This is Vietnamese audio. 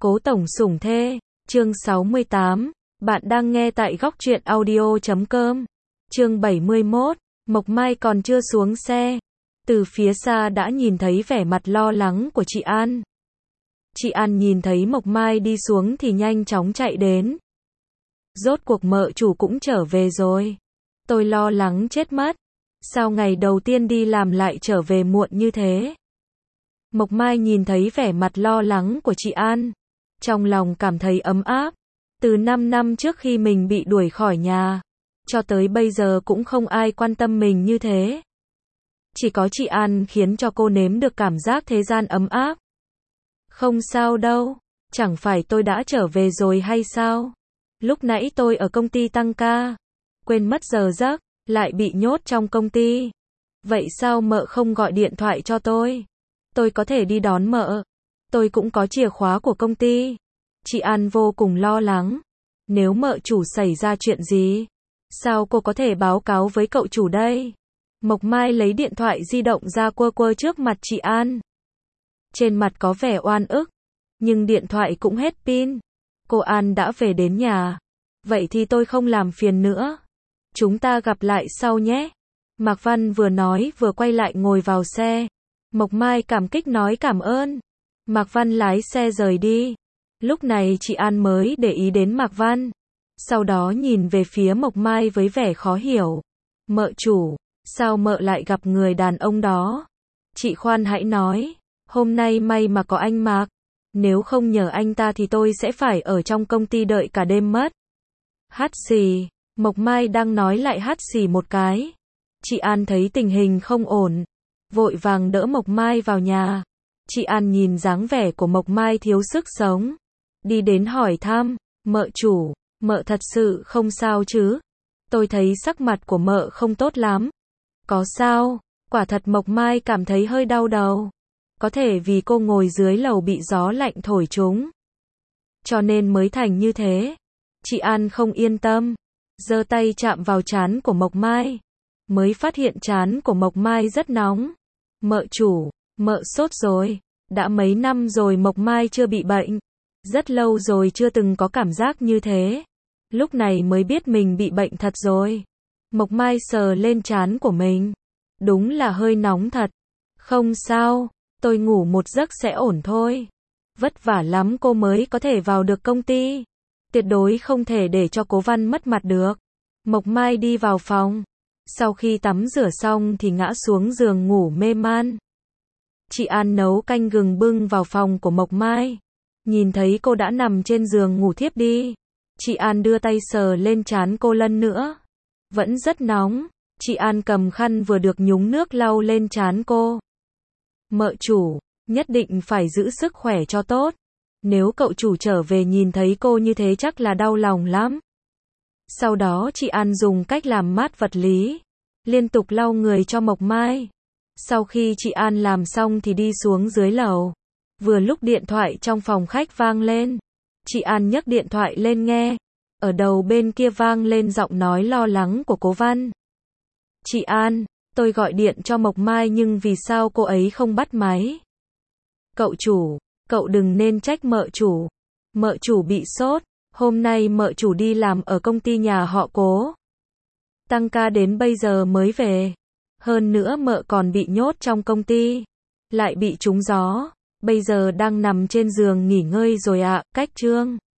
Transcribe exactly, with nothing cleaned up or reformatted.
Cố tổng sủng thê, chương sáu mươi tám, bạn đang nghe tại góc truyện audio chấm com. Chương bảy mươi mốt, Mộc Mai còn chưa xuống xe, từ phía xa đã nhìn thấy vẻ mặt lo lắng của chị An. Chị An nhìn thấy Mộc Mai đi xuống thì nhanh chóng chạy đến. Rốt cuộc mợ chủ cũng trở về rồi. Tôi lo lắng chết mất. Sao ngày đầu tiên đi làm lại trở về muộn như thế? Mộc Mai nhìn thấy vẻ mặt lo lắng của chị An, trong lòng cảm thấy ấm áp. Từ năm năm trước khi mình bị đuổi khỏi nhà, cho tới bây giờ cũng không ai quan tâm mình như thế. Chỉ có chị An khiến cho cô nếm được cảm giác thế gian ấm áp. Không sao đâu, chẳng phải tôi đã trở về rồi hay sao? Lúc nãy tôi ở công ty tăng ca, quên mất giờ giấc, lại bị nhốt trong công ty. Vậy sao mợ không gọi điện thoại cho tôi? Tôi có thể đi đón mợ. Tôi cũng có chìa khóa của công ty. Chị An vô cùng lo lắng. Nếu mợ chủ xảy ra chuyện gì, sao cô có thể báo cáo với cậu chủ đây? Mộc Mai lấy điện thoại di động ra quơ quơ trước mặt chị An. Trên mặt có vẻ oan ức, nhưng điện thoại cũng hết pin. Cô An đã về đến nhà. Vậy thì tôi không làm phiền nữa. Chúng ta gặp lại sau nhé. Mạc Văn vừa nói vừa quay lại ngồi vào xe. Mộc Mai cảm kích nói cảm ơn. Mạc Văn lái xe rời đi. Lúc này chị An mới để ý đến Mạc Văn. Sau đó nhìn về phía Mộc Mai với vẻ khó hiểu. Mợ chủ, sao mợ lại gặp người đàn ông đó? Chị khoan hãy nói. Hôm nay may mà có anh Mạc. Nếu không nhờ anh ta thì tôi sẽ phải ở trong công ty đợi cả đêm mất. Hắt xì. Mộc Mai đang nói lại hắt xì một cái. Chị An thấy tình hình không ổn, vội vàng đỡ Mộc Mai vào nhà. Chị An nhìn dáng vẻ của Mộc Mai thiếu sức sống, đi đến hỏi thăm, mợ chủ, mợ thật sự không sao chứ? Tôi thấy sắc mặt của mợ không tốt lắm. Có sao? Quả thật Mộc Mai cảm thấy hơi đau đầu. Có thể vì cô ngồi dưới lầu bị gió lạnh thổi trúng, cho nên mới thành như thế. Chị An không yên tâm, giơ tay chạm vào trán của Mộc Mai, mới phát hiện trán của Mộc Mai rất nóng. Mợ chủ, mợ sốt rồi. Đã mấy năm rồi Mộc Mai chưa bị bệnh. Rất lâu rồi chưa từng có cảm giác như thế. Lúc này mới biết mình bị bệnh thật rồi. Mộc Mai sờ lên trán của mình. Đúng là hơi nóng thật. Không sao, tôi ngủ một giấc sẽ ổn thôi. Vất vả lắm cô mới có thể vào được công ty. Tuyệt đối không thể để cho Cố Văn mất mặt được. Mộc Mai đi vào phòng. Sau khi tắm rửa xong thì ngã xuống giường ngủ mê man. Chị An nấu canh gừng bưng vào phòng của Mộc Mai. Nhìn thấy cô đã nằm trên giường ngủ thiếp đi. Chị An đưa tay sờ lên trán cô lần nữa. Vẫn rất nóng. Chị An cầm khăn vừa được nhúng nước lau lên trán cô. Mợ chủ, nhất định phải giữ sức khỏe cho tốt. Nếu cậu chủ trở về nhìn thấy cô như thế chắc là đau lòng lắm. Sau đó chị An dùng cách làm mát vật lý, liên tục lau người cho Mộc Mai. Sau khi chị An làm xong thì đi xuống dưới lầu. Vừa lúc điện thoại trong phòng khách vang lên. Chị An nhấc điện thoại lên nghe. Ở đầu bên kia vang lên giọng nói lo lắng của Cố Văn. Chị An, tôi gọi điện cho Mộc Mai nhưng vì sao cô ấy không bắt máy? Cậu chủ, cậu đừng nên trách mợ chủ. Mợ chủ bị sốt. Hôm nay mợ chủ đi làm ở công ty nhà họ Cố. Tăng ca đến bây giờ mới về. Hơn nữa mợ còn bị nhốt trong công ty. Lại bị trúng gió. Bây giờ đang nằm trên giường nghỉ ngơi rồi ạ. Cách chương.